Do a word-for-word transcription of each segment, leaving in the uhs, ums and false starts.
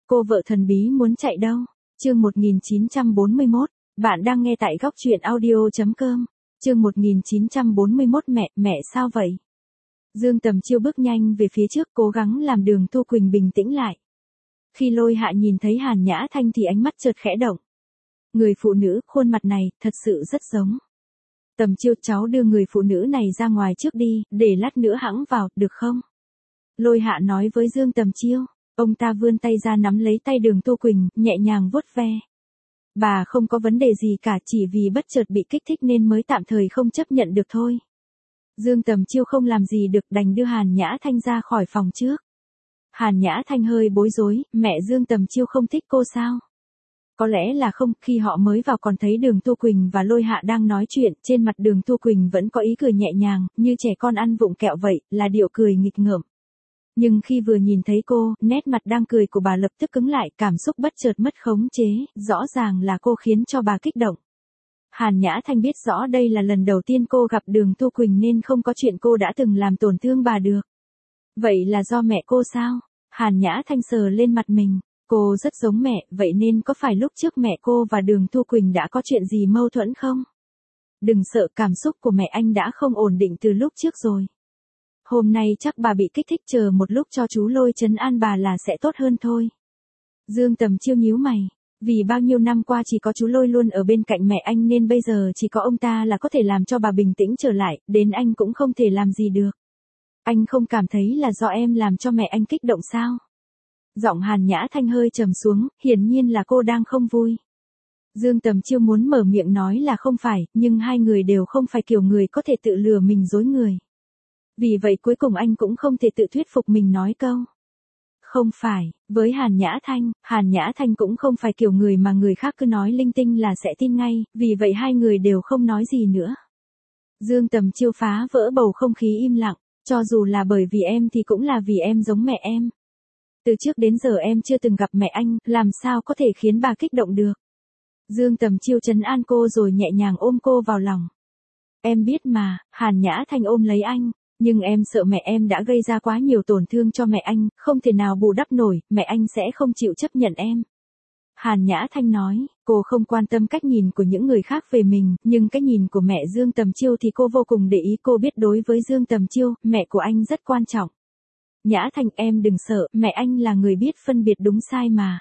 Cô vợ thần bí muốn chạy đâu? Chương một nghìn chín trăm bốn mươi mốt, bạn đang nghe tại góc truyện audio chấm com. Chương một nghìn chín trăm bốn mươi mốt mẹ, mẹ sao vậy? Dương Tầm Chiêu bước nhanh về phía trước cố gắng làm Đường Tu Quỳnh bình tĩnh lại. Khi Lôi Hạ nhìn thấy Hàn Nhã Thanh thì ánh mắt chợt khẽ động. Người phụ nữ, khuôn mặt này, thật sự rất giống. Tầm Chiêu, cháu đưa người phụ nữ này ra ngoài trước đi, để lát nữa hẵng vào, được không? Lôi Hạ nói với Dương Tầm Chiêu. Ông ta vươn tay ra nắm lấy tay Đường Tu Quỳnh, nhẹ nhàng vuốt ve. Bà không có vấn đề gì cả, chỉ vì bất chợt bị kích thích nên mới tạm thời không chấp nhận được thôi. Dương Tầm Chiêu không làm gì được, đành đưa Hàn Nhã Thanh ra khỏi phòng trước. Hàn Nhã Thanh hơi bối rối, mẹ Dương Tầm Chiêu không thích cô sao? Có lẽ là không, khi họ mới vào còn thấy Đường Tu Quỳnh và Lôi Hạ đang nói chuyện, trên mặt Đường Tu Quỳnh vẫn có ý cười nhẹ nhàng, như trẻ con ăn vụng kẹo vậy, là điệu cười nghịch ngợm. Nhưng khi vừa nhìn thấy cô, nét mặt đang cười của bà lập tức cứng lại, cảm xúc bất chợt mất khống chế, rõ ràng là cô khiến cho bà kích động. Hàn Nhã Thanh biết rõ đây là lần đầu tiên cô gặp Đường Tu Quỳnh nên không có chuyện cô đã từng làm tổn thương bà được. Vậy là do mẹ cô sao? Hàn Nhã Thanh sờ lên mặt mình, cô rất giống mẹ, vậy nên có phải lúc trước mẹ cô và Đường Tu Quỳnh đã có chuyện gì mâu thuẫn không? Đừng sợ, cảm xúc của mẹ anh đã không ổn định từ lúc trước rồi. Hôm nay chắc bà bị kích thích, chờ một lúc cho chú Lôi trấn an bà là sẽ tốt hơn thôi. Dương Tầm Chiêu nhíu mày, vì bao nhiêu năm qua chỉ có chú Lôi luôn ở bên cạnh mẹ anh nên bây giờ chỉ có ông ta là có thể làm cho bà bình tĩnh trở lại, đến anh cũng không thể làm gì được. Anh không cảm thấy là do em làm cho mẹ anh kích động sao? Giọng Hàn Nhã Thanh hơi trầm xuống, hiển nhiên là cô đang không vui. Dương Tầm Chiêu muốn mở miệng nói là không phải, nhưng hai người đều không phải kiểu người có thể tự lừa mình dối người. Vì vậy cuối cùng anh cũng không thể tự thuyết phục mình nói câu. Không phải, với Hàn Nhã Thanh, Hàn Nhã Thanh cũng không phải kiểu người mà người khác cứ nói linh tinh là sẽ tin ngay, vì vậy hai người đều không nói gì nữa. Dương Tầm Chiêu phá vỡ bầu không khí im lặng, cho dù là bởi vì em thì cũng là vì em giống mẹ em. Từ trước đến giờ em chưa từng gặp mẹ anh, làm sao có thể khiến bà kích động được. Dương Tầm Chiêu trấn an cô rồi nhẹ nhàng ôm cô vào lòng. Em biết mà, Hàn Nhã Thanh ôm lấy anh. Nhưng em sợ mẹ em đã gây ra quá nhiều tổn thương cho mẹ anh, không thể nào bù đắp nổi, mẹ anh sẽ không chịu chấp nhận em. Hàn Nhã Thanh nói, cô không quan tâm cách nhìn của những người khác về mình, nhưng cái nhìn của mẹ Dương Tầm Chiêu thì cô vô cùng để ý. Cô biết đối với Dương Tầm Chiêu, mẹ của anh rất quan trọng. Nhã Thanh, em đừng sợ, mẹ anh là người biết phân biệt đúng sai mà.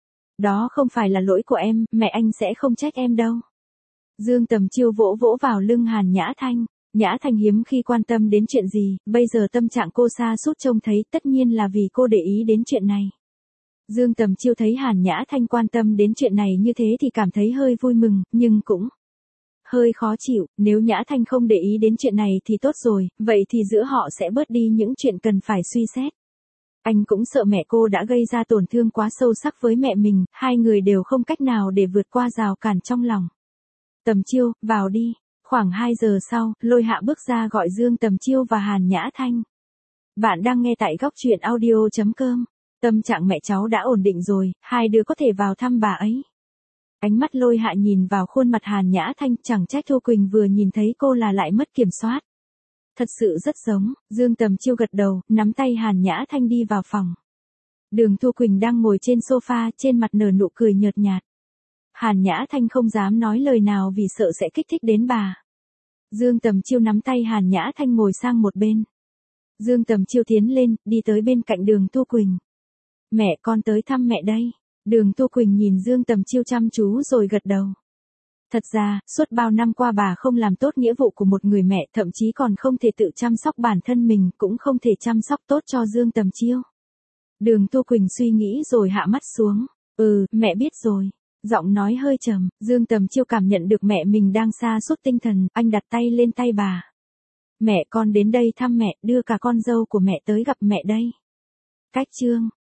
Đó không phải là lỗi của em, mẹ anh sẽ không trách em đâu. Dương Tầm Chiêu vỗ vỗ vào lưng Hàn Nhã Thanh. Nhã Thanh hiếm khi quan tâm đến chuyện gì, bây giờ tâm trạng cô sa sút trông thấy, tất nhiên là vì cô để ý đến chuyện này. Dương Tầm Chiêu thấy Hàn Nhã Thanh quan tâm đến chuyện này như thế thì cảm thấy hơi vui mừng, nhưng cũng hơi khó chịu. Nếu Nhã Thanh không để ý đến chuyện này thì tốt rồi, vậy thì giữa họ sẽ bớt đi những chuyện cần phải suy xét. Anh cũng sợ mẹ cô đã gây ra tổn thương quá sâu sắc với mẹ mình, hai người đều không cách nào để vượt qua rào cản trong lòng. Tầm Chiêu, vào đi. Khoảng hai giờ sau, Lôi Hạ bước ra gọi Dương Tầm Chiêu và Hàn Nhã Thanh. Bạn đang nghe tại góc truyện audio chấm com. Tâm trạng mẹ cháu đã ổn định rồi, hai đứa có thể vào thăm bà ấy. Ánh mắt Lôi Hạ nhìn vào khuôn mặt Hàn Nhã Thanh, chẳng trách Thu Quỳnh vừa nhìn thấy cô là lại mất kiểm soát. Thật sự rất giống. Dương Tầm Chiêu gật đầu, nắm tay Hàn Nhã Thanh đi vào phòng. Đường Thu Quỳnh đang ngồi trên sofa, trên mặt nở nụ cười nhợt nhạt. Hàn Nhã Thanh không dám nói lời nào vì sợ sẽ kích thích đến bà. Dương Tầm Chiêu nắm tay Hàn Nhã Thanh ngồi sang một bên. Dương Tầm Chiêu tiến lên, đi tới bên cạnh Đường Tu Quỳnh. Mẹ con tới thăm mẹ đây. Đường Tu Quỳnh nhìn Dương Tầm Chiêu chăm chú rồi gật đầu. Thật ra, suốt bao năm qua bà không làm tốt nghĩa vụ của một người mẹ, thậm chí còn không thể tự chăm sóc bản thân mình, cũng không thể chăm sóc tốt cho Dương Tầm Chiêu. Đường Tu Quỳnh suy nghĩ rồi hạ mắt xuống. Ừ, mẹ biết rồi. Giọng nói hơi trầm, Dương Tầm Chiêu cảm nhận được mẹ mình đang sa sút tinh thần, anh đặt tay lên tay bà. Mẹ con đến đây thăm mẹ, đưa cả con dâu của mẹ tới gặp mẹ đây. Cách chương